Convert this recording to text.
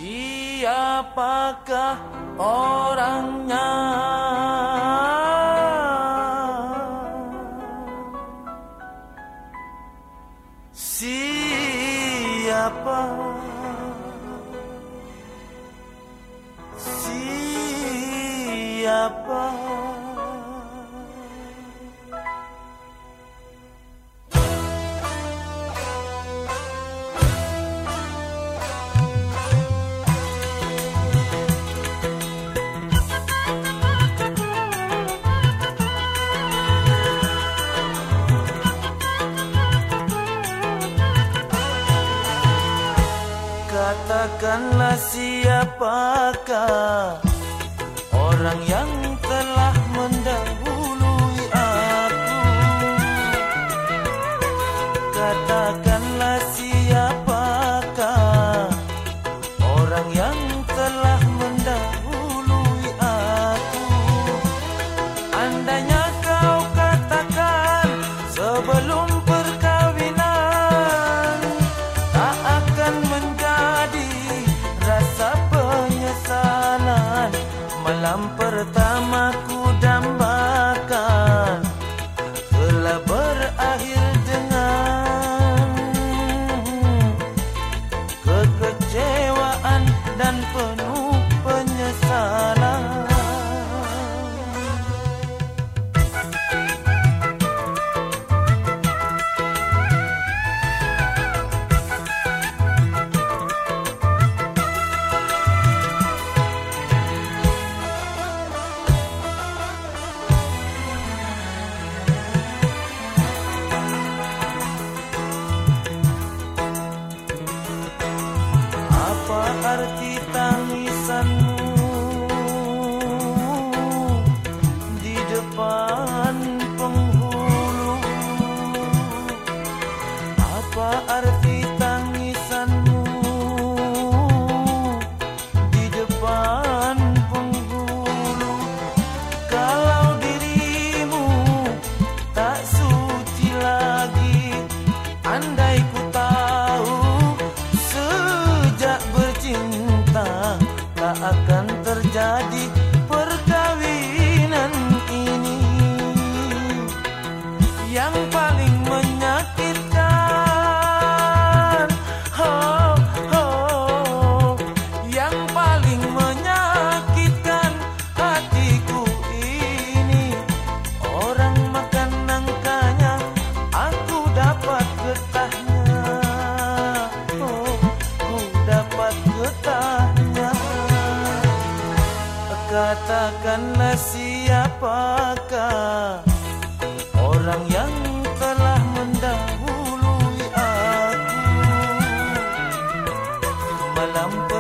Siapakah orangnya? Siapa? Siapa? Katakanlah siapakah orang yang telah mendahului aku. Katakanlah siapakah orang yang telah mendahului aku. Andainya kau katakan sebelum perkawinan, tak akan menjadi rasa penyesalan. Malam pertama ku dambakan telah berakhir dengan kekecewaan dan penuh penyesalan. Apa arti tangisanmu di depan penghulu? Apa arti tangisanmu di depan penghulu? Kalau dirimu tak suci lagi, andai ku tahu bercinta tak akan terjadi perkawinan ini. Yang paling menyakitkan, oh, oh, yang paling menyakitkan hatiku ini, orang makan nangkanya, aku dapat getahnya. Dapat getahnya. Katakanlah siapakah orang yang telah mendahului aku. Malam